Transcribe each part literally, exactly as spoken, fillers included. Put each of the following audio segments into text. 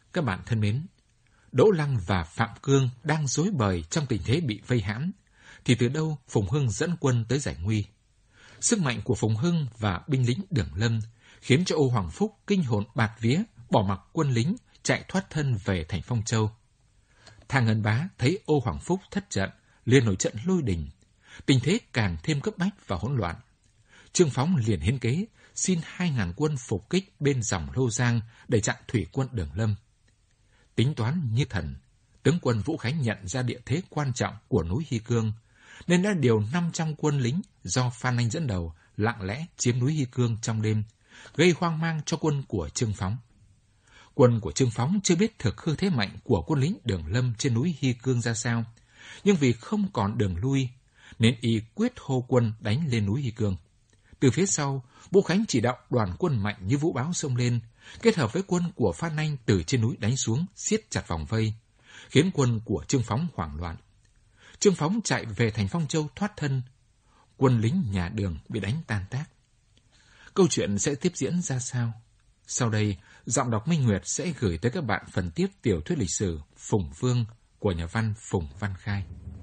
Các bạn thân mến, Đỗ Lăng và Phạm Cương đang rối bời trong tình thế bị vây hãm, thì từ đâu Phùng Hưng dẫn quân tới giải nguy. Sức mạnh của Phùng Hưng và binh lính Đường Lâm khiến cho Ô Hoàng Phúc kinh hồn bạt vía, bỏ mặc quân lính chạy thoát thân về thành Phong Châu. Thang Ngân Bá thấy Ô Hoàng Phúc thất trận, liền nổi trận lôi đình, tình thế càng thêm cấp bách và hỗn loạn. Trương Phóng liền hiến kế xin hai ngàn quân phục kích bên dòng Lô Giang để chặn thủy quân Đường Lâm. Tính toán như thần, tướng quân Vũ Khánh nhận ra địa thế quan trọng của núi Hy Cương, nên đã điều năm trăm quân lính do Phan Anh dẫn đầu lặng lẽ chiếm núi Hy Cương trong đêm, gây hoang mang cho quân của Trương Phóng. Quân của Trương Phóng chưa biết thực hư thế mạnh của quân lính Đường Lâm trên núi Hy Cương ra sao, nhưng vì không còn đường lui, nên y quyết hô quân đánh lên núi Hy Cương. Từ phía sau, Vũ Khánh chỉ đạo đoàn quân mạnh như vũ bão xông lên, kết hợp với quân của Phan Anh từ trên núi đánh xuống, siết chặt vòng vây, khiến quân của Trương Phóng hoảng loạn. Trương Phóng chạy về thành Phong Châu thoát thân, quân lính nhà Đường bị đánh tan tác. Câu chuyện sẽ tiếp diễn ra sao? Sau đây, giọng đọc Minh Nguyệt sẽ gửi tới các bạn phần tiếp tiểu thuyết lịch sử Phùng Vương của nhà văn Phùng Văn Khai.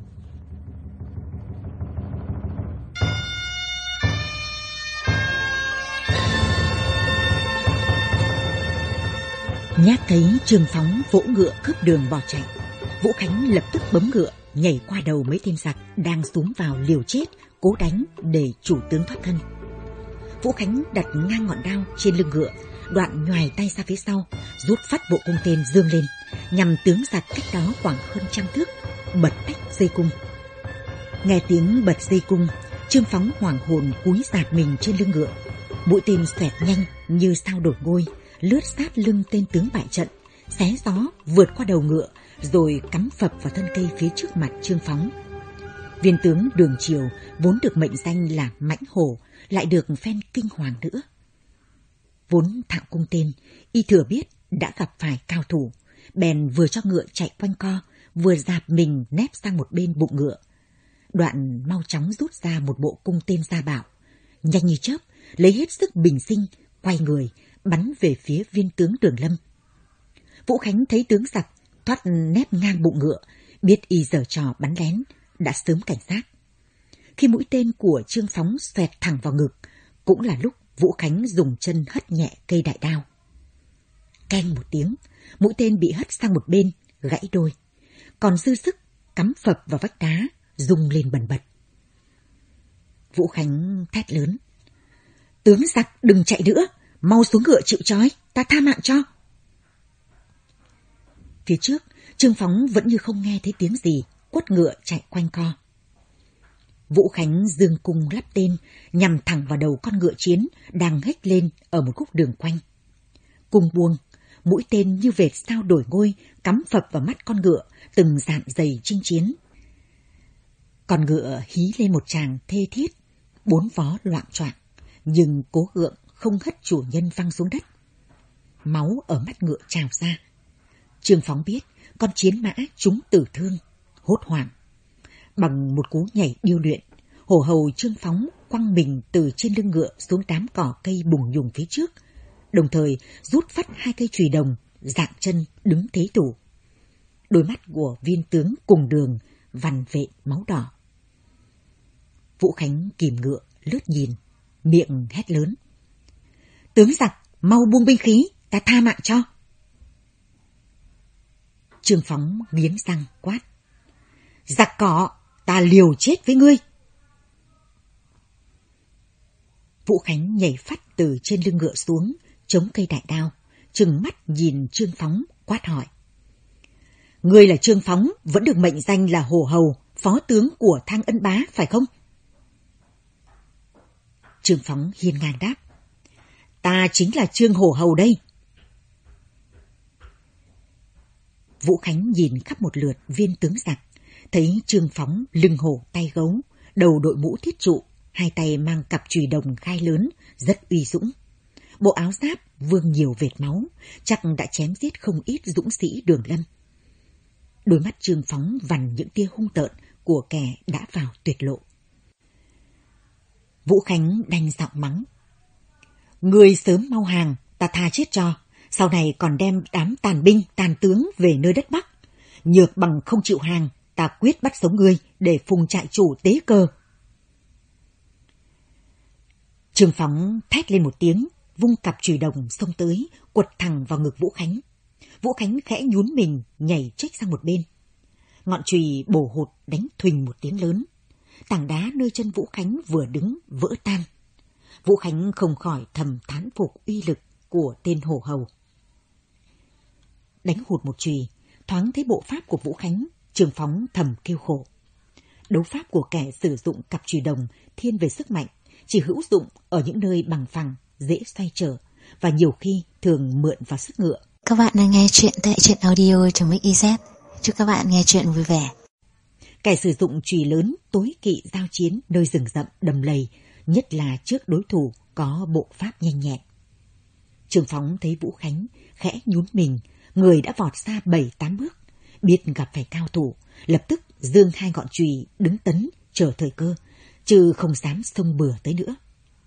Nhát thấy Trương Phóng vỗ ngựa cướp đường bỏ chạy, Vũ Khánh lập tức bấm ngựa nhảy qua đầu mấy tên giặc đang xúm vào liều chết cố đánh để chủ tướng thoát thân. Vũ Khánh đặt ngang ngọn đao trên lưng ngựa, đoạn nhoài tay ra phía sau, rút phát bộ cung tên dương lên, nhằm tướng giặc cách đó khoảng hơn trăm thước, bật tách dây cung. Nghe tiếng bật dây cung, Trương Phóng hoảng hồn cúi rạp mình trên lưng ngựa, mũi tên xoẹt nhanh như sao đổi ngôi, lướt sát lưng tên tướng bại trận, xé gió vượt qua đầu ngựa, rồi cắm phập vào thân cây phía trước mặt Trương Phóng. Viên tướng Đường Triều vốn được mệnh danh là mãnh hổ, lại được phen kinh hoàng nữa. Vốn thạo cung tên, y thừa biết đã gặp phải cao thủ, bèn vừa cho ngựa chạy quanh co, vừa dạp mình nép sang một bên bụng ngựa. Đoạn mau chóng rút ra một bộ cung tên gia bảo, nhanh như chớp, lấy hết sức bình sinh, quay người, bắn về phía viên tướng Đường Lâm. Vũ Khánh thấy tướng giặc thoát nép ngang bụng ngựa, biết y giở trò bắn lén, đã sớm cảnh giác. Khi mũi tên của Trương Phóng xoẹt thẳng vào ngực, cũng là lúc Vũ Khánh dùng chân hất nhẹ cây đại đao. Keng một tiếng, mũi tên bị hất sang một bên, gãy đôi, còn dư sức cắm phập vào vách đá, rung lên bần bật. Vũ Khánh thét lớn: "Tướng giặc đừng chạy nữa, mau xuống ngựa chịu trói, ta tha mạng cho." Phía trước, Trương Phóng vẫn như không nghe thấy tiếng gì, quất ngựa chạy quanh co. Vũ Khánh dương cung lắp tên, nhằm thẳng vào đầu con ngựa chiến đang hếch lên ở một khúc đường quanh. Cung buông, mũi tên như vệt sao đổi ngôi, cắm phập vào mắt con ngựa, từng dạn dày chinh chiến. Con ngựa hí lên một tràng thê thiết, bốn vó loạng choạng, nhưng cố gượng không hất chủ nhân văng xuống đất. Máu ở mắt ngựa trào ra. Trương Phóng biết con chiến mã trúng tử thương, hốt hoảng. Bằng một cú nhảy điêu luyện, hổ hầu Trương Phóng quăng mình từ trên lưng ngựa xuống đám cỏ cây bùng nhùng phía trước, đồng thời rút phắt hai cây chùy đồng, dạng chân đứng thế thủ. Đôi mắt của viên tướng cùng Đường vằn vện máu đỏ. Vũ Khánh kìm ngựa lướt nhìn, miệng hét lớn: "Tướng giặc, mau buông binh khí, ta tha mạng cho." Trương Phóng nghiến răng quát: "Giặc cỏ, ta liều chết với ngươi." Vũ Khánh nhảy phắt từ trên lưng ngựa xuống, chống cây đại đao, trừng mắt nhìn Trương Phóng quát hỏi: "Ngươi là Trương Phóng, vẫn được mệnh danh là hổ hầu, phó tướng của Thang Ân Bá, phải không?" Trương Phóng hiên ngang đáp: "Ta chính là Trương Hổ Hầu đây." Vũ Khánh nhìn khắp một lượt viên tướng giặc, thấy Trương Phóng lưng hổ tay gấu, đầu đội mũ thiết trụ, hai tay mang cặp chùy đồng gai lớn, rất uy dũng. Bộ áo giáp vương nhiều vệt máu, chắc đã chém giết không ít dũng sĩ Đường Lâm. Đôi mắt Trương Phóng vằn những tia hung tợn của kẻ đã vào tuyệt lộ. Vũ Khánh đanh giọng mắng: "Ngươi sớm mau hàng, ta tha chết cho, Sau này còn đem đám tàn binh, tàn tướng về nơi đất Bắc. Nhược bằng không chịu hàng, ta quyết bắt sống ngươi để phùng trại chủ tế cơ. Trương Phóng thét lên một tiếng, vung cặp chùy đồng xông tới, quật thẳng vào ngực Vũ Khánh. Vũ Khánh khẽ nhún mình, nhảy chếch sang một bên. Ngọn chùy bổ hụt đánh thuình một tiếng lớn. Tảng đá nơi chân Vũ Khánh vừa đứng vỡ tan. Vũ Khánh không khỏi thầm thán phục uy lực của tên hổ hầu. Đánh hụt một chùy, thoáng thấy bộ pháp của Vũ Khánh, Trương Phóng thầm kêu khổ. Đấu pháp của kẻ sử dụng cặp chùy đồng thiên về sức mạnh, chỉ hữu dụng ở những nơi bằng phẳng, dễ xoay trở và nhiều khi thường mượn vào sức ngựa. Các bạn đang nghe chuyện tại truyện audio trong Mix i zét. Chúc các bạn nghe chuyện vui vẻ. Kẻ sử dụng chùy lớn tối kỵ giao chiến nơi rừng rậm đầm lầy, nhất là trước đối thủ có bộ pháp nhanh nhẹn. Trương Phóng thấy Vũ Khánh khẽ nhún mình, người đã vọt xa bảy tám bước, biết gặp phải cao thủ, lập tức giương hai ngọn chùy đứng tấn chờ thời cơ, chứ không dám xông bừa tới nữa.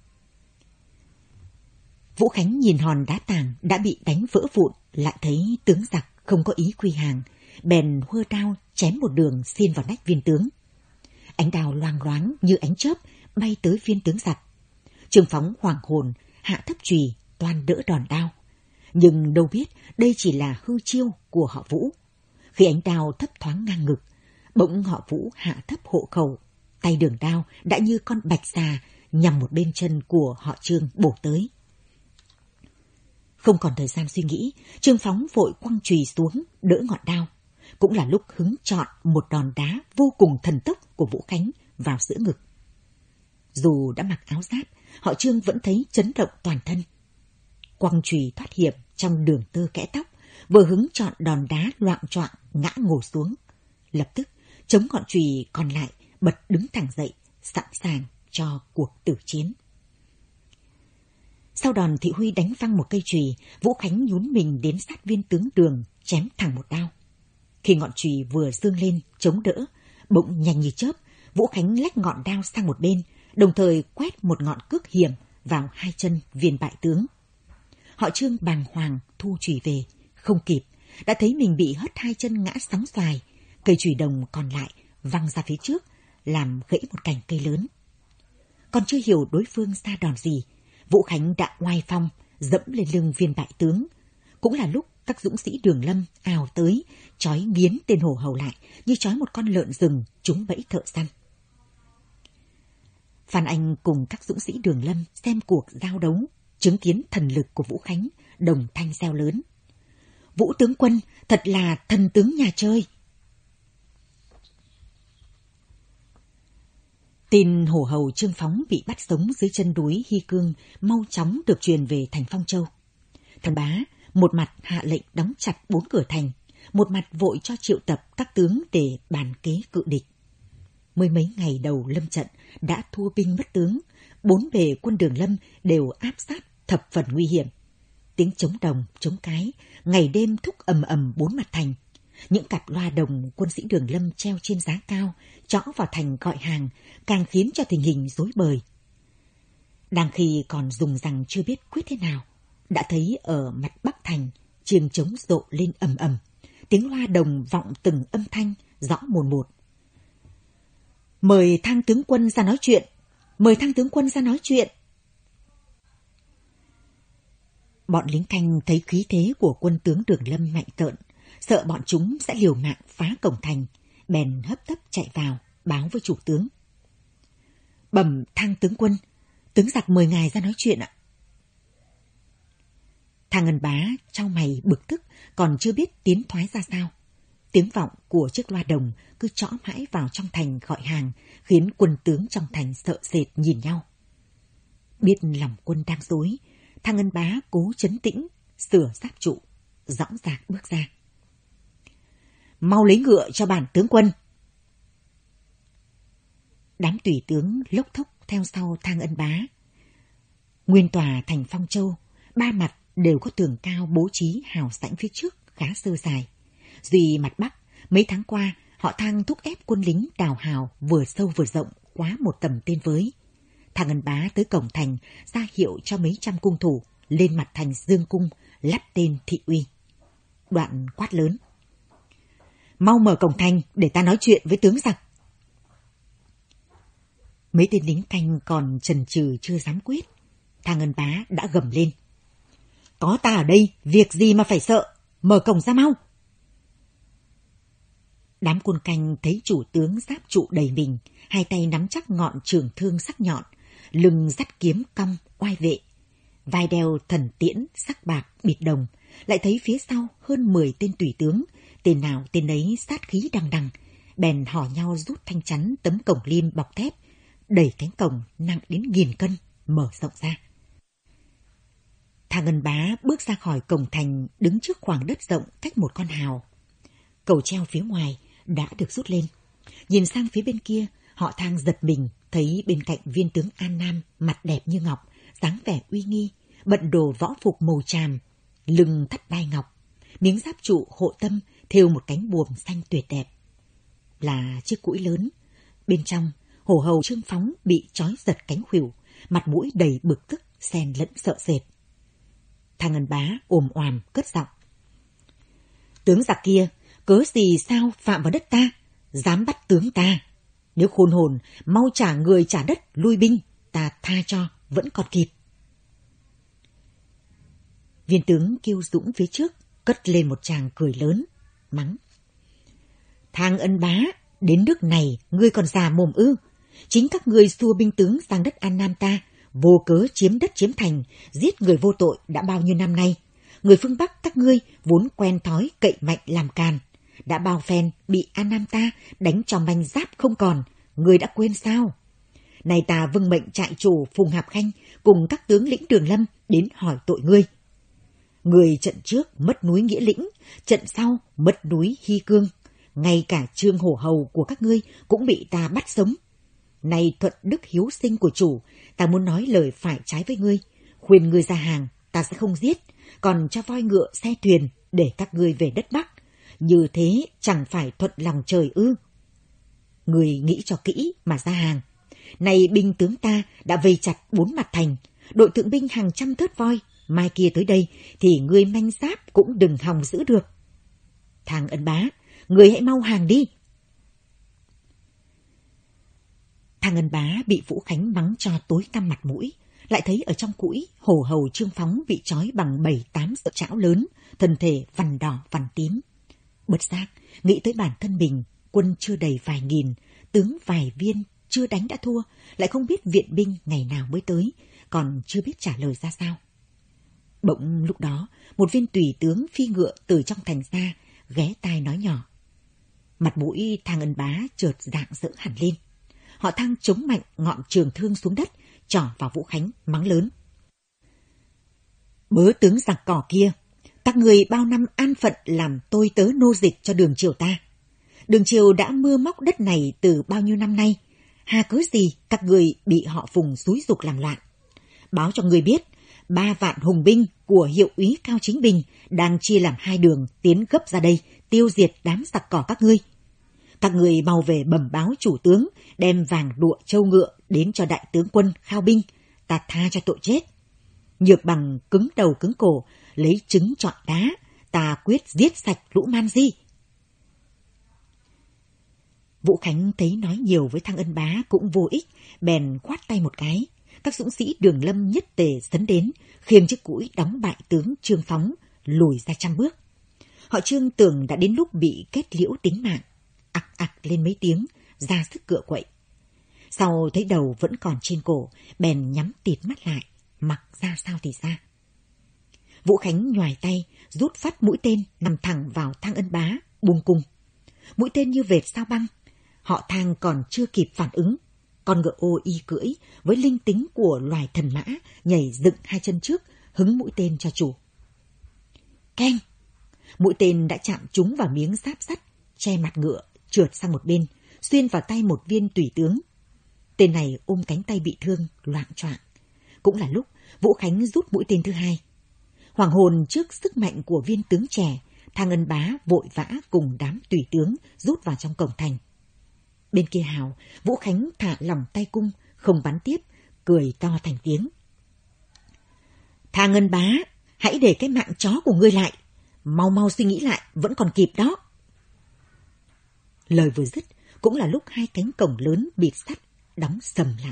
Vũ Khánh nhìn hòn đá tảng đã bị đánh vỡ vụn, lại thấy tướng giặc không có ý quy hàng, bèn hơ đao chém một đường xiên vào nách viên tướng. Ánh đao loang loáng như ánh chớp bay tới viên tướng giặc. Trương Phóng hoảng hồn, hạ thấp chùy toan đỡ đòn đao, nhưng đâu biết đây chỉ là hư chiêu của họ Vũ. Khi ánh đao thấp thoáng ngang ngực, bỗng họ Vũ hạ thấp hộ khẩu, tay đường đao đã như con bạch xà nhằm một bên chân của họ Trương bổ tới. Không còn thời gian suy nghĩ, Trương Phóng vội quăng chùy xuống đỡ ngọn đao. Cũng là lúc hứng chọn một đòn đá vô cùng thần tốc của Vũ Khánh vào giữa ngực. Dù đã mặc áo giáp, họ Trương vẫn thấy chấn động toàn thân. Quăng chùy thoát hiểm trong đường tơ kẽ tóc, vừa hứng chọn đòn đá loạng choạng ngã ngồi xuống. Lập tức chống ngọn chùy còn lại, bật đứng thẳng dậy, sẵn sàng cho cuộc tử chiến. Sau đòn Thị Huy đánh văng một cây chùy, Vũ Khánh nhún mình đến sát viên tướng Đường, chém thẳng một đao. Khi ngọn chùy vừa dương lên chống đỡ, bỗng nhanh như chớp, Vũ Khánh lách ngọn đao sang một bên, đồng thời quét một ngọn cước hiểm vào hai chân viên bại tướng. Họ Trương bàng hoàng thu chùy về, không kịp, đã thấy mình bị hất hai chân ngã sóng xoài, cây chùy đồng còn lại văng ra phía trước, làm gãy một cành cây lớn. Còn chưa hiểu đối phương ra đòn gì, Vũ Khánh đã oai phong dẫm lên lưng viên bại tướng. Cũng là lúc các dũng sĩ Đường Lâm ào tới, trói nghiến tên hổ hầu lại như trói một con lợn rừng trúng bẫy thợ săn. Phan Anh cùng các dũng sĩ Đường Lâm xem cuộc giao đấu, chứng kiến thần lực của Vũ Khánh, đồng thanh reo lớn: Vũ tướng quân thật là thần tướng nhà chơi. Tin hổ hầu Trương Phóng bị bắt sống dưới chân núi Hy Cương mau chóng được truyền về thành Phong Châu. Thần bá một mặt hạ lệnh đóng chặt bốn cửa thành, một mặt vội cho triệu tập các tướng để bàn kế cự địch. Mới mấy ngày đầu lâm trận đã thua binh mất tướng, bốn bề quân Đường Lâm đều áp sát thập phần nguy hiểm. Tiếng trống đồng, trống cái, ngày đêm thúc ầm ầm bốn mặt thành. Những cặp loa đồng quân sĩ Đường Lâm treo trên giá cao, chõ vào thành gọi hàng, càng khiến cho tình hình rối bời. Đang khi còn dùng rằng chưa biết quyết thế nào, đã thấy ở mặt Bắc thành, chiêng trống rộ lên ầm ầm, tiếng loa đồng vọng từng âm thanh, rõ mồn một. Mời Thang tướng quân ra nói chuyện, mời Thang tướng quân ra nói chuyện. Bọn lính canh thấy khí thế của quân tướng Đường Lâm mạnh tợn, sợ bọn chúng sẽ liều mạng phá cổng thành, bèn hấp tấp chạy vào, báo với chủ tướng. Bẩm Thang tướng quân, tướng giặc mời ngài ra nói chuyện ạ. Thang Ngân Bá trao mày bực tức, còn chưa biết tiến thoái ra sao. Tiếng vọng của chiếc loa đồng cứ trõ mãi vào trong thành gọi hàng, khiến quân tướng trong thành sợ sệt nhìn nhau. Biết lòng quân đang rối, Thang Ngân Bá cố trấn tĩnh, sửa giáp trụ, dõng dạc bước ra. Mau lấy ngựa cho bản tướng quân. Đám tùy tướng lốc thốc theo sau Thang Ân Bá. Nguyên tòa thành Phong Châu, ba mặt đều có tường cao bố trí hào sảnh phía trước khá sơ dài. Duy mặt Bắc, mấy tháng qua họ Thang thúc ép quân lính đào hào vừa sâu vừa rộng quá một tầm tên với. Thang Ân Bá tới cổng thành ra hiệu cho mấy trăm cung thủ lên mặt thành dương cung, lắp tên thị uy. Đoạn quát lớn: mau mở cổng thành để ta nói chuyện với tướng giặc. Mấy tên lính canh còn chần chừ chưa dám quyết. Thang Ân Bá đã gầm lên: có ta ở đây, việc gì mà phải sợ, mở cổng ra mau. Đám quân canh thấy chủ tướng giáp trụ đầy mình, hai tay nắm chắc ngọn trường thương sắc nhọn, lưng dắt kiếm cong oai vệ, vai đeo thần tiễn sắc bạc bịt đồng, lại thấy phía sau hơn mười tên tùy tướng, tên nào tên ấy sát khí đằng đằng, bèn hò nhau rút thanh chắn tấm cổng lim bọc thép, đẩy cánh cổng nặng đến nghìn cân mở rộng ra. Thang Ân Bá bước ra khỏi cổng thành, đứng trước khoảng đất rộng cách một con hào. Cầu treo phía ngoài đã được rút lên. Nhìn sang phía bên kia, họ Thang giật mình thấy bên cạnh viên tướng An Nam, mặt đẹp như ngọc, dáng vẻ uy nghi, bận đồ võ phục màu tràm, lưng thắt đai ngọc, miếng giáp trụ hộ tâm thêu một cánh buồm xanh tuyệt đẹp. Là chiếc cũi lớn, bên trong hổ hầu Trương Phóng bị trói giật cánh khuỷu, mặt mũi đầy bực tức xen lẫn sợ sệt. Thang Ân Bá ồm oàm cất giọng: tướng giặc kia cớ gì sao phạm vào đất ta, dám bắt tướng ta? Nếu khôn hồn, mau trả người trả đất lui binh, ta tha cho vẫn còn kịp. Viên tướng Kiêu Dũng phía trước cất lên một tràng cười lớn, mắng: Thang Ân Bá, đến nước này ngươi còn già mồm ư? Chính các ngươi xua binh tướng sang đất An Nam ta, vô cớ chiếm đất chiếm thành, giết người vô tội đã bao nhiêu năm nay. Người phương Bắc các ngươi vốn quen thói cậy mạnh làm càn, đã bao phen bị An Nam ta đánh cho manh giáp không còn, ngươi đã quên sao? Này ta vâng mệnh trại chủ Phùng Hạp Khanh cùng các tướng lĩnh Đường Lâm đến hỏi tội ngươi. Người trận trước mất núi Nghĩa Lĩnh, trận sau mất núi Hy Cương, ngay cả Trương Hổ Hầu của các ngươi cũng bị ta bắt sống. Này thuận đức hiếu sinh của chủ, ta muốn nói lời phải trái với ngươi, khuyên ngươi ra hàng, ta sẽ không giết, còn cho voi ngựa xe thuyền để các ngươi về đất Bắc. Như thế chẳng phải thuận lòng trời ư? Ngươi nghĩ cho kỹ mà ra hàng. Này binh tướng ta đã vây chặt bốn mặt thành, đội thượng binh hàng trăm thớt voi, mai kia tới đây thì ngươi manh giáp cũng đừng hòng giữ được. Thang Ân Bá, ngươi hãy mau hàng đi. Thang Ân Bá bị Vũ Khánh mắng cho tối tăm mặt mũi, lại thấy ở trong cũi hổ hầu Trương Phóng bị trói bằng bảy tám sợi trảo lớn, thân thể vằn đỏ vằn tím. Bất giác nghĩ tới bản thân mình, quân chưa đầy vài nghìn, tướng vài viên, chưa đánh đã thua, lại không biết viện binh ngày nào mới tới, còn chưa biết trả lời ra sao. Bỗng lúc đó, một viên tùy tướng phi ngựa từ trong thành ra, ghé tai nói nhỏ. Mặt mũi Thang Ân Bá chợt rạng rỡ hẳn lên. Họ Thang chống mạnh ngọn trường thương xuống đất, trỏ vào Vũ Khánh mắng lớn: Bớ tướng giặc cỏ kia, các người bao năm an phận làm tôi tớ nô dịch cho Đường Triều ta. Đường Triều đã mưa móc đất này từ bao nhiêu năm nay, hà cớ gì các người bị họ Phùng xúi giục làm loạn. Báo cho người biết, ba vạn hùng binh của hiệu úy Cao Chính Bình đang chia làm hai đường tiến gấp ra đây, tiêu diệt đám giặc cỏ các ngươi. Các người mau về bẩm báo chủ tướng, đem vàng lụa châu ngựa đến cho đại tướng quân Khao Binh, ta tha cho tội chết. Nhược bằng cứng đầu cứng cổ, lấy trứng chọn đá, ta quyết giết sạch lũ man di. Vũ Khánh thấy nói nhiều với Thang Ân Bá cũng vô ích, bèn khoát tay một cái. Các dũng sĩ Đường Lâm nhất tề sấn đến, khiêng chiếc cũi đóng bại tướng Trương Phóng lùi ra trăm bước. Họ Trương tưởng đã đến lúc bị kết liễu tính mạng, ặc ặc lên mấy tiếng, ra sức cựa quậy. Sau thấy đầu vẫn còn trên cổ, bèn nhắm tịt mắt lại, mặc ra sao thì ra. Vũ Khánh nhoài tay, rút phát mũi tên nằm thẳng vào Thang Ân Bá, buông cung. Mũi tên như vệt sao băng, họ Thang còn chưa kịp phản ứng. Con ngựa ô y cưỡi với linh tính của loài thần mã nhảy dựng hai chân trước, hứng mũi tên cho chủ. Keng! Mũi tên đã chạm trúng vào miếng giáp sắt, che mặt ngựa, trượt sang một bên, xuyên vào tay một viên tùy tướng. Tên này ôm cánh tay bị thương, loạng choạng. Cũng là lúc Vũ Khánh rút mũi tên thứ hai. Hoàng hồn trước sức mạnh của viên tướng trẻ, Thang Ân Bá vội vã cùng đám tùy tướng rút vào trong cổng thành. Bên kia hào, Vũ Khánh thả lỏng tay cung, không bắn tiếp, cười to thành tiếng. Thà Ngân bá, hãy để cái mạng chó của ngươi lại. Mau mau suy nghĩ lại, vẫn còn kịp đó. Lời vừa dứt, cũng là lúc hai cánh cổng lớn bịt sắt, đóng sầm lại.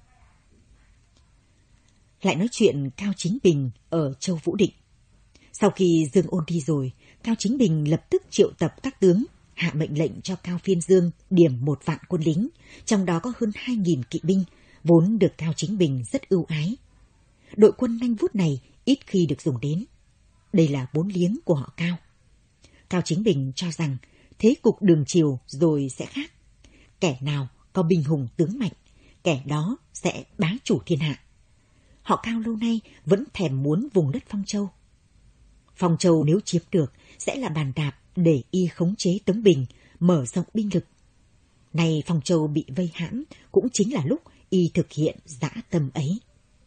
Lại nói chuyện Cao Chính Bình ở Châu Vũ Định. Sau khi Dương Ôn đi rồi, Cao Chính Bình lập tức triệu tập các tướng, hạ mệnh lệnh cho Cao Phiên Dương điểm một vạn quân lính, trong đó có hơn hai nghìn kỵ binh, vốn được Cao Chính Bình rất ưu ái. Đội quân nhanh vút này ít khi được dùng đến. Đây là bốn liếng của họ Cao. Cao Chính Bình cho rằng thế cục đường chiều rồi sẽ khác. Kẻ nào có binh hùng tướng mạnh, kẻ đó sẽ bá chủ thiên hạ. Họ Cao lâu nay vẫn thèm muốn vùng đất Phong Châu. Phong Châu nếu chiếm được sẽ là bàn đạp để y khống chế Tống Bình, mở rộng binh lực. Nay Phong Châu bị vây hãm cũng chính là lúc y thực hiện dã tâm ấy.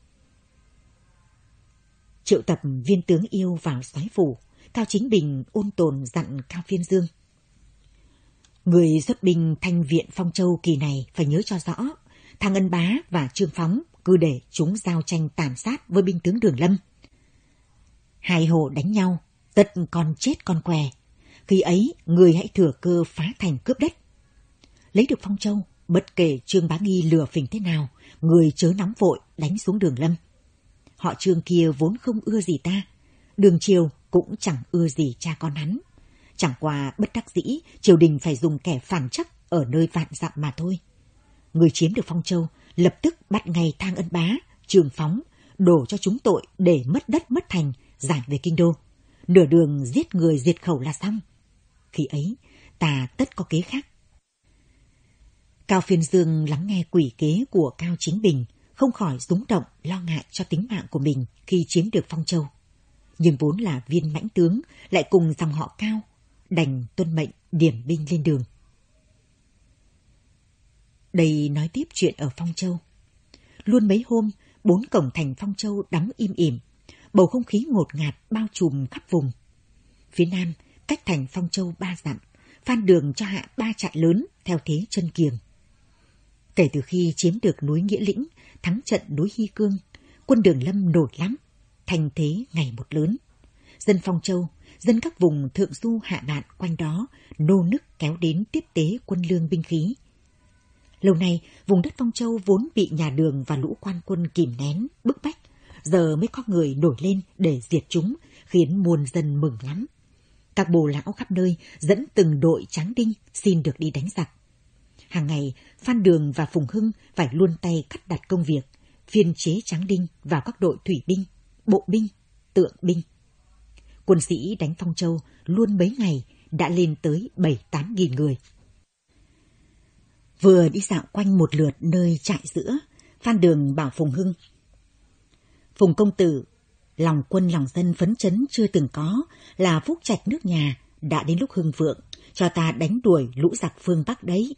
Triệu tập viên tướng yêu vào soái phủ, Cao Chính Bình ôn tồn dặn Cao Phiên Dương. Người xuất binh thanh viện Phong Châu kỳ này phải nhớ cho rõ, Thang Ân Bá và Trương Phóng cứ để chúng giao tranh tàn sát với binh tướng Đường Lâm. Hai hồ đánh nhau, tất con chết con què. Khi ấy, người hãy thừa cơ phá thành cướp đất. Lấy được Phong Châu, bất kể Trương Bá Nghi lừa phỉnh thế nào, người chớ nóng vội đánh xuống Đường Lâm. Họ Trương kia vốn không ưa gì ta, Đường Triều cũng chẳng ưa gì cha con hắn. Chẳng qua bất đắc dĩ, triều đình phải dùng kẻ phản chắc ở nơi vạn dặm mà thôi. Người chiếm được Phong Châu, lập tức bắt ngay Thang Ân Bá, Trương Phóng, đổ cho chúng tội để mất đất mất thành, giải về kinh đô. Nửa đường giết người diệt khẩu là xong. Khi ấy, ta tất có kế khác. Cao Phiên Dương lắng nghe quỷ kế của Cao Chính Bình, không khỏi rúng động lo ngại cho tính mạng của mình khi chiếm được Phong Châu. Nhưng vốn là viên mãnh tướng, lại cùng dòng họ Cao, đành tuân mệnh điểm binh lên đường. Đây nói tiếp chuyện ở Phong Châu. Luôn mấy hôm, bốn cổng thành Phong Châu đóng im ỉm, bầu không khí ngột ngạt bao trùm khắp vùng. Phía nam, cách thành Phong Châu ba dặm, Phan Đường cho hạ ba trại lớn theo thế chân kiềng. Kể từ khi chiếm được núi Nghĩa Lĩnh, thắng trận núi Hy Cương, quân Đường Lâm nổi lắm, thành thế ngày một lớn. Dân Phong Châu, dân các vùng thượng du hạ bạn quanh đó nô nức kéo đến tiếp tế quân lương binh khí. Lâu nay, vùng đất Phong Châu vốn bị nhà Đường và lũ quan quân kìm nén, bức bách, giờ mới có người nổi lên để diệt chúng, khiến muôn dân mừng lắm. Các bồ lão khắp nơi dẫn từng đội tráng đinh xin được đi đánh giặc. Hàng ngày, Phan Đường và Phùng Hưng phải luôn tay cắt đặt công việc, phiên chế tráng đinh vào các đội thủy binh, bộ binh, tượng binh. Quân sĩ đánh Phong Châu luôn mấy ngày đã lên tới bảy tám nghìn người. Vừa đi dạo quanh một lượt nơi trại giữa, Phan Đường bảo Phùng Hưng: Phùng công tử, lòng quân lòng dân phấn chấn chưa từng có, là phúc trạch nước nhà, đã đến lúc hưng vượng, cho ta đánh đuổi lũ giặc phương Bắc đấy.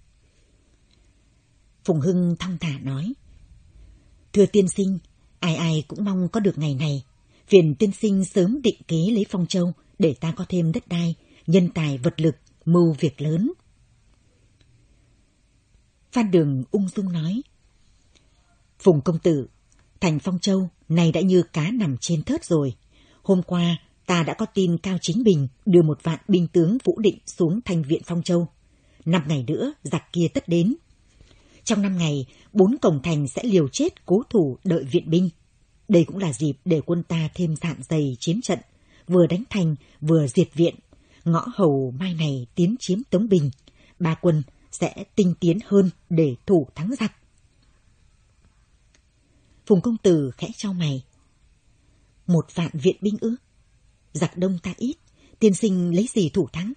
Phùng Hưng thong thả nói: Thưa tiên sinh, ai ai cũng mong có được ngày này. Phiền tiên sinh sớm định kế lấy Phong Châu để ta có thêm đất đai, nhân tài vật lực, mưu việc lớn. Phan Đường ung dung nói: Phùng công tử, thành Phong Châu này đã như cá nằm trên thớt rồi. Hôm qua ta đã có tin Cao Chính Bình đưa một vạn binh tướng Vũ Định xuống thành viện Phong Châu. Năm ngày nữa giặc kia tất đến. Trong năm ngày, bốn cổng thành sẽ liều chết cố thủ đợi viện binh. Đây cũng là dịp để quân ta thêm dạn dày chiến trận, vừa đánh thành vừa diệt viện. Ngõ hầu mai này tiến chiếm Tống Bình, ba quân sẽ tinh tiến hơn để thủ thắng giặc. Phùng công tử khẽ chau mày: Một vạn viện binh ư? Giặc đông ta ít, tiên sinh lấy gì thủ thắng?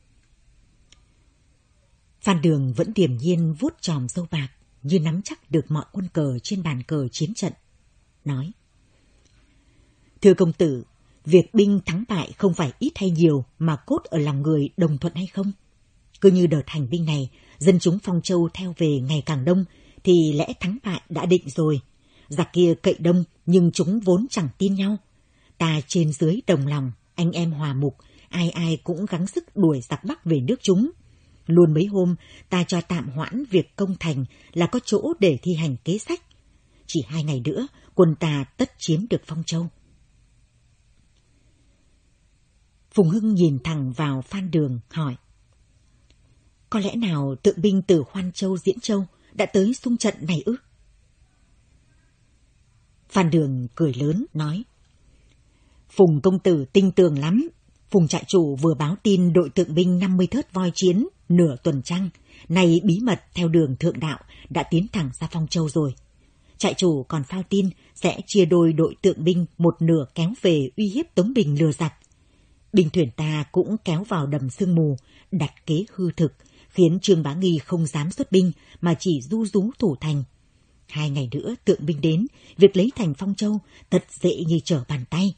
Phan Đường vẫn điềm nhiên vuốt chòm râu bạc, như nắm chắc được mọi quân cờ trên bàn cờ chiến trận, nói: Thưa công tử, việc binh thắng bại không phải ít hay nhiều mà cốt ở lòng người đồng thuận hay không. Cứ như đợt hành binh này, dân chúng Phong Châu theo về ngày càng đông, thì lẽ thắng bại đã định rồi. Giặc kia cậy đông nhưng chúng vốn chẳng tin nhau. Ta trên dưới đồng lòng, anh em hòa mục, ai ai cũng gắng sức đuổi giặc Bắc về nước chúng. Luôn mấy hôm ta cho tạm hoãn việc công thành là có chỗ để thi hành kế sách. Chỉ hai ngày nữa, quân ta tất chiếm được Phong Châu. Phùng Hưng nhìn thẳng vào Phan Đường, hỏi. Có lẽ nào tượng binh từ Hoan Châu, Diễn Châu đã tới xung trận này ư? Phan Đường cười lớn, nói. Phùng công tử tinh tường lắm. Phùng trại chủ vừa báo tin đội tượng binh năm mươi thớt voi chiến, nửa tuần trăng, này bí mật theo đường thượng đạo đã tiến thẳng ra Phong Châu rồi. Trại chủ còn phao tin sẽ chia đôi đội tượng binh một nửa kéo về uy hiếp Tống Bình lừa giặc. Binh thuyền ta cũng kéo vào đầm sương mù, đặt kế hư thực, khiến Trương Bá Nghi không dám xuất binh mà chỉ du rú thủ thành. Hai ngày nữa tượng binh đến, việc lấy thành Phong Châu thật dễ như trở bàn tay.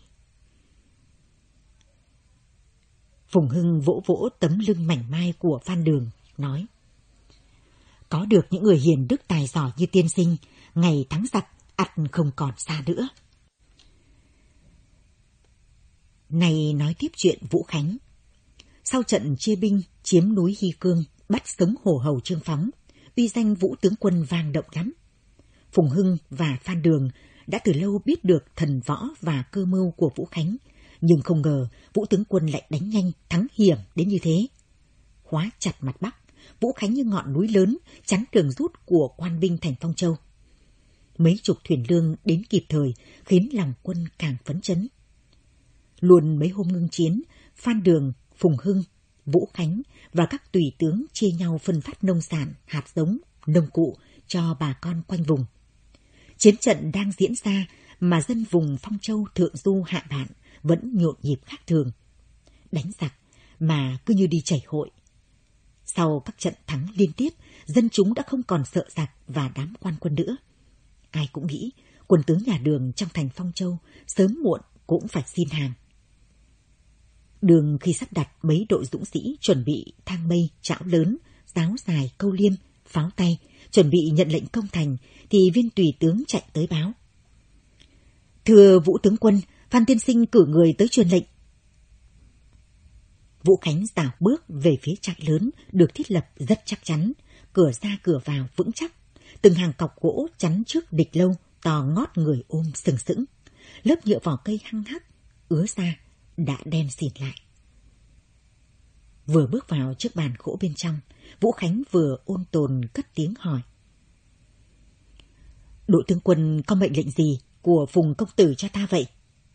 Phùng Hưng vỗ vỗ tấm lưng mảnh mai của Phan Đường, nói. Có được những người hiền đức tài giỏi như tiên sinh, ngày thắng giặc ắt không còn xa nữa. Này nói tiếp chuyện Vũ Khánh. Sau trận chia binh chiếm núi Hy Cương, bắt sống hổ hầu Trương Phóng, uy danh Vũ tướng quân vang động lắm. Phùng Hưng và Phan Đường đã từ lâu biết được thần võ và cơ mưu của Vũ Khánh, nhưng không ngờ Vũ tướng quân lại đánh nhanh, thắng hiểm đến như thế. Khóa chặt mặt Bắc, Vũ Khánh như ngọn núi lớn chắn đường rút của quan binh thành Phong Châu. Mấy chục thuyền lương đến kịp thời khiến lòng quân càng phấn chấn. Luôn mấy hôm ngưng chiến, Phan Đường, Phùng Hưng, Vũ Khánh và các tùy tướng chia nhau phân phát nông sản, hạt giống, nông cụ cho bà con quanh vùng. Chiến trận đang diễn ra mà dân vùng Phong Châu thượng du hạ bạn vẫn nhộn nhịp khác thường. Đánh giặc mà cứ như đi chảy hội. Sau các trận thắng liên tiếp, dân chúng đã không còn sợ giặc và đám quan quân nữa. Ai cũng nghĩ quân tướng nhà Đường trong thành Phong Châu sớm muộn cũng phải xin hàng. Đường khi sắp đặt mấy đội dũng sĩ chuẩn bị thang mây, chảo lớn, giáo dài, câu liêm, pháo tay, chuẩn bị nhận lệnh công thành, thì viên tùy tướng chạy tới báo. Thưa Vũ tướng quân, Phan tiên sinh cử người tới truyền lệnh. Vũ Khánh rảo bước về phía trại lớn được thiết lập rất chắc chắn, cửa ra cửa vào vững chắc, từng hàng cọc gỗ chắn trước địch lâu, to ngót người ôm sừng sững, lớp nhựa vỏ cây hăng hắc ứa ra đã đen xịn lại. Vừa bước vào trước bàn gỗ bên trong, Vũ Khánh vừa ôn tồn cất tiếng hỏi. Đội tướng quân có mệnh lệnh gì của Phùng công tử cho ta vậy?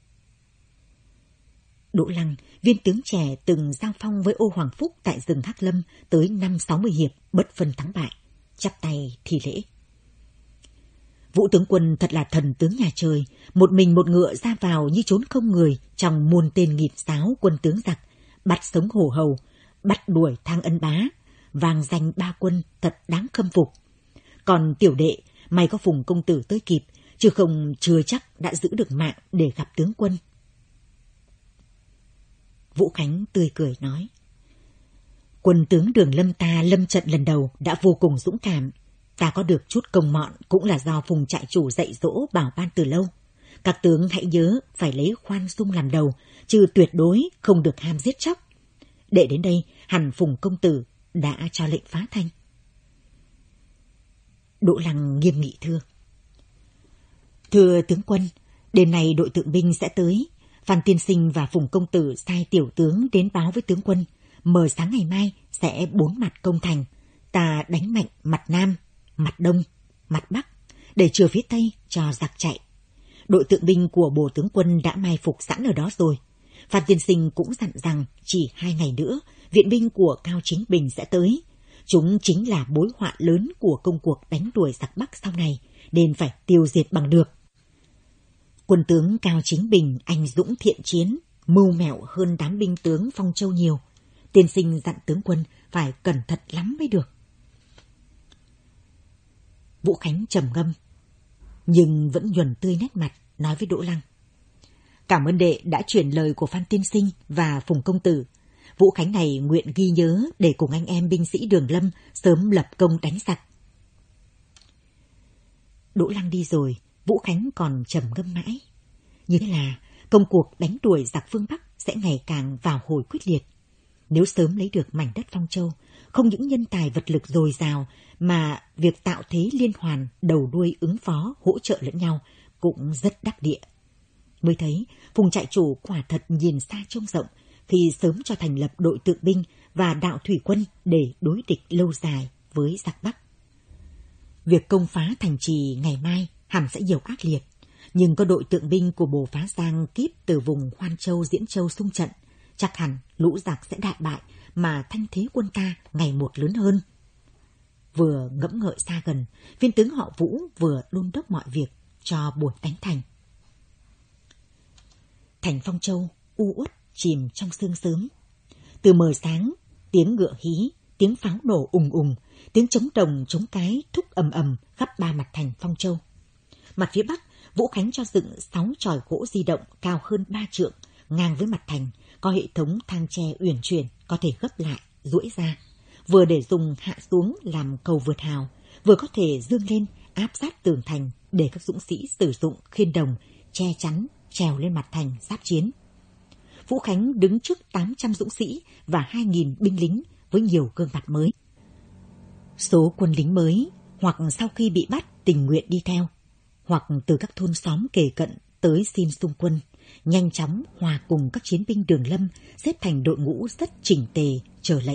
Đỗ Lăng, viên tướng trẻ từng giao phong với Ô Hoàng Phúc tại rừng Hắc Lâm tới năm sáu mươi hiệp, bất phân thắng bại, chắp tay thi lễ. Vũ tướng quân thật là thần tướng nhà trời, một mình một ngựa ra vào như trốn không người trong muôn tên nghịt giáo quân tướng giặc, bắt sống hổ hầu, bắt đuổi Thang Ân Bá, vang danh ba quân thật đáng khâm phục. Còn tiểu đệ, may có Phùng công tử tới kịp, chứ không chưa chắc đã giữ được mạng để gặp tướng quân. Vũ Khánh tươi cười nói. Quân tướng Đường Lâm ta lâm trận lần đầu đã vô cùng dũng cảm. Ta có được chút công mọn cũng là do Phùng trại chủ dạy dỗ bảo ban từ lâu. Các tướng hãy nhớ phải lấy khoan dung làm đầu, chứ tuyệt đối không được ham giết chóc. Để đến đây, hẳn Phùng công tử đã cho lệnh phá thanh. Đỗ Lăng nghiêm nghị thưa. Thưa tướng quân, đêm nay đội tượng binh sẽ tới. Phan tiên sinh và Phùng công tử sai tiểu tướng đến báo với tướng quân, mờ sáng ngày mai sẽ bốn mặt công thành. Ta đánh mạnh mặt Nam, mặt Đông, mặt Bắc, để chừa phía Tây cho giặc chạy. Đội tượng binh của bổ tướng quân đã mai phục sẵn ở đó rồi. Phan tiên sinh cũng dặn rằng chỉ hai ngày nữa, viện binh của Cao Chính Bình sẽ tới. Chúng chính là mối họa lớn của công cuộc đánh đuổi giặc Bắc sau này, nên phải tiêu diệt bằng được. Quân tướng Cao Chính Bình anh dũng thiện chiến, mưu mẹo hơn đám binh tướng Phong Châu nhiều. Tiên sinh dặn tướng quân phải cẩn thận lắm mới được. Vũ Khánh trầm ngâm, nhưng vẫn nhuần tươi nét mặt, nói với Đỗ Lăng. Cảm ơn đệ đã chuyển lời của Phan tiên sinh và Phùng công tử. Vũ Khánh này nguyện ghi nhớ để cùng anh em binh sĩ Đường Lâm sớm lập công đánh giặc. Đỗ Lăng đi rồi, Vũ Khánh còn trầm ngâm mãi. Như thế là công cuộc đánh đuổi giặc phương Bắc sẽ ngày càng vào hồi quyết liệt. Nếu sớm lấy được mảnh đất Phong Châu, không những nhân tài vật lực dồi dào mà việc tạo thế liên hoàn, đầu đuôi ứng phó, hỗ trợ lẫn nhau cũng rất đắc địa. Mới thấy, Phùng trại chủ quả thật nhìn xa trông rộng khi sớm cho thành lập đội tượng binh và đạo thủy quân để đối địch lâu dài với giặc Bắc. Việc công phá thành trì ngày mai hẳn sẽ nhiều ác liệt, nhưng có đội tượng binh của Bồ Phá Giang kíp từ vùng Hoan Châu, Diễn Châu xung trận, chắc hẳn lũ giặc sẽ đại bại mà thanh thế quân ta ngày một lớn hơn. Vừa ngẫm ngợi xa gần, viên tướng họ Vũ vừa đôn đốc mọi việc cho buổi đánh thành. Thành Phong Châu u uất chìm trong sương sớm. Từ mờ sáng, tiếng ngựa hí, tiếng pháo nổ ùng ùng, tiếng trống đồng trống cái thúc ầm ầm khắp ba mặt thành Phong Châu. Mặt phía bắc, Vũ Khánh cho dựng sáu chòi gỗ di động cao hơn ba trượng, ngang với mặt thành, có hệ thống thang tre uyển chuyển, có thể gấp lại, duỗi ra, vừa để dùng hạ xuống làm cầu vượt hào, vừa có thể dương lên áp sát tường thành để các dũng sĩ sử dụng khiên đồng che chắn trèo lên mặt thành giáp chiến. Vũ Khánh đứng trước tám trăm dũng sĩ và hai nghìn binh lính với nhiều gương mặt mới. Số quân lính mới hoặc sau khi bị bắt tình nguyện đi theo, hoặc từ các thôn xóm kề cận tới xin xung quân, nhanh chóng hòa cùng các chiến binh Đường Lâm xếp thành đội ngũ rất chỉnh tề chờ lệnh.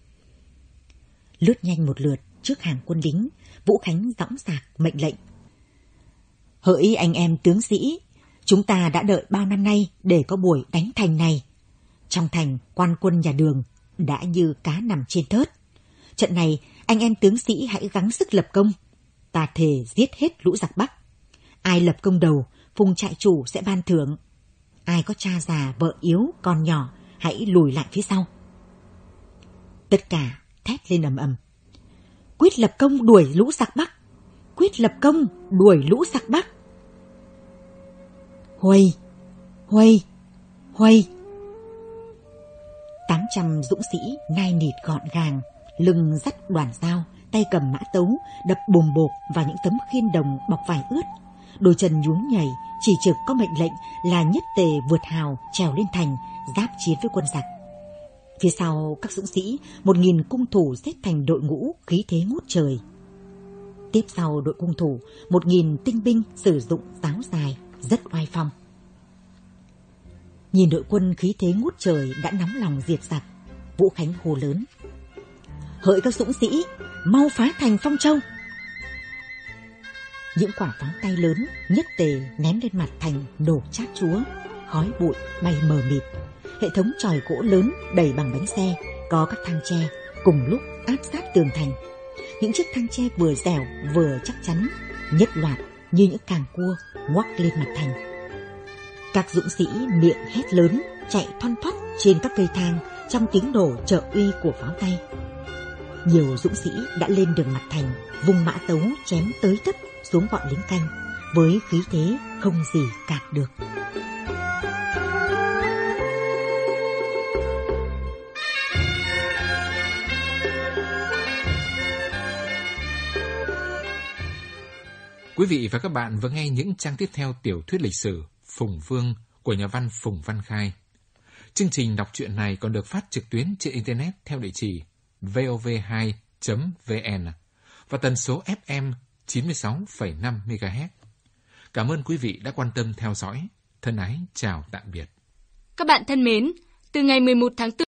Lướt nhanh một lượt trước hàng quân lính, Vũ Khánh dõng dạc mệnh lệnh: hỡi anh em tướng sĩ, chúng ta đã đợi bao năm nay để có buổi đánh thành này. Trong thành, quan quân nhà Đường đã như cá nằm trên thớt. Trận này, anh em tướng sĩ hãy gắng sức lập công. Ta thề giết hết lũ giặc Bắc. Ai lập công đầu, Phùng trại chủ sẽ ban thưởng. Ai có cha già, vợ yếu, con nhỏ, hãy lùi lại phía sau. Tất cả thét lên ầm ầm: quyết lập công đuổi lũ giặc Bắc! Quyết lập công đuổi lũ giặc Bắc! Huây, huây, huây. Tám trăm dũng sĩ nai nịt gọn gàng, lưng dắt đoàn dao, tay cầm mã tấu, đập bồm bộp vào những tấm khiên đồng bọc vải ướt. Đôi chân nhún nhảy, chỉ trực có mệnh lệnh là nhất tề vượt hào trèo lên thành, giáp chiến với quân giặc. Phía sau các dũng sĩ, một nghìn cung thủ xếp thành đội ngũ khí thế ngút trời. Tiếp sau đội cung thủ, một nghìn tinh binh sử dụng giáo dài, rất oai phong. Nhìn đội quân khí thế ngút trời đã nóng lòng diệt giặc, Vũ Khánh hô lớn: hỡi các dũng sĩ, mau phá thành Phong Châu! Những quả pháo tay lớn nhất tề ném lên mặt thành nổ chát chúa, khói bụi bay mờ mịt. Hệ thống chòi gỗ lớn đẩy bằng bánh xe, có các thang tre cùng lúc áp sát tường thành. Những chiếc thang tre vừa dẻo vừa chắc chắn, nhất loạt như những càng cua ngoắc lên mặt thành. Các dũng sĩ miệng hét lớn, chạy thoăn thoắt trên các cây thang trong tiếng nổ trợ uy của pháo tay. Nhiều dũng sĩ đã lên đường mặt thành, vùng mã tấu chém tới tấp xuống bọn lính canh, với khí thế không gì cản được. Quý vị và các bạn vừa nghe những trang tiếp theo tiểu thuyết lịch sử Phùng Vương của nhà văn Phùng Văn Khai. Chương trình đọc truyện này còn được phát trực tuyến trên Internet theo địa chỉ vov hai chấm vn và tần số ép em chín mươi sáu phẩy năm mê ga héc. Cảm ơn quý vị đã quan tâm theo dõi. Thân ái chào tạm biệt. Các bạn thân mến, từ ngày mười một tháng tư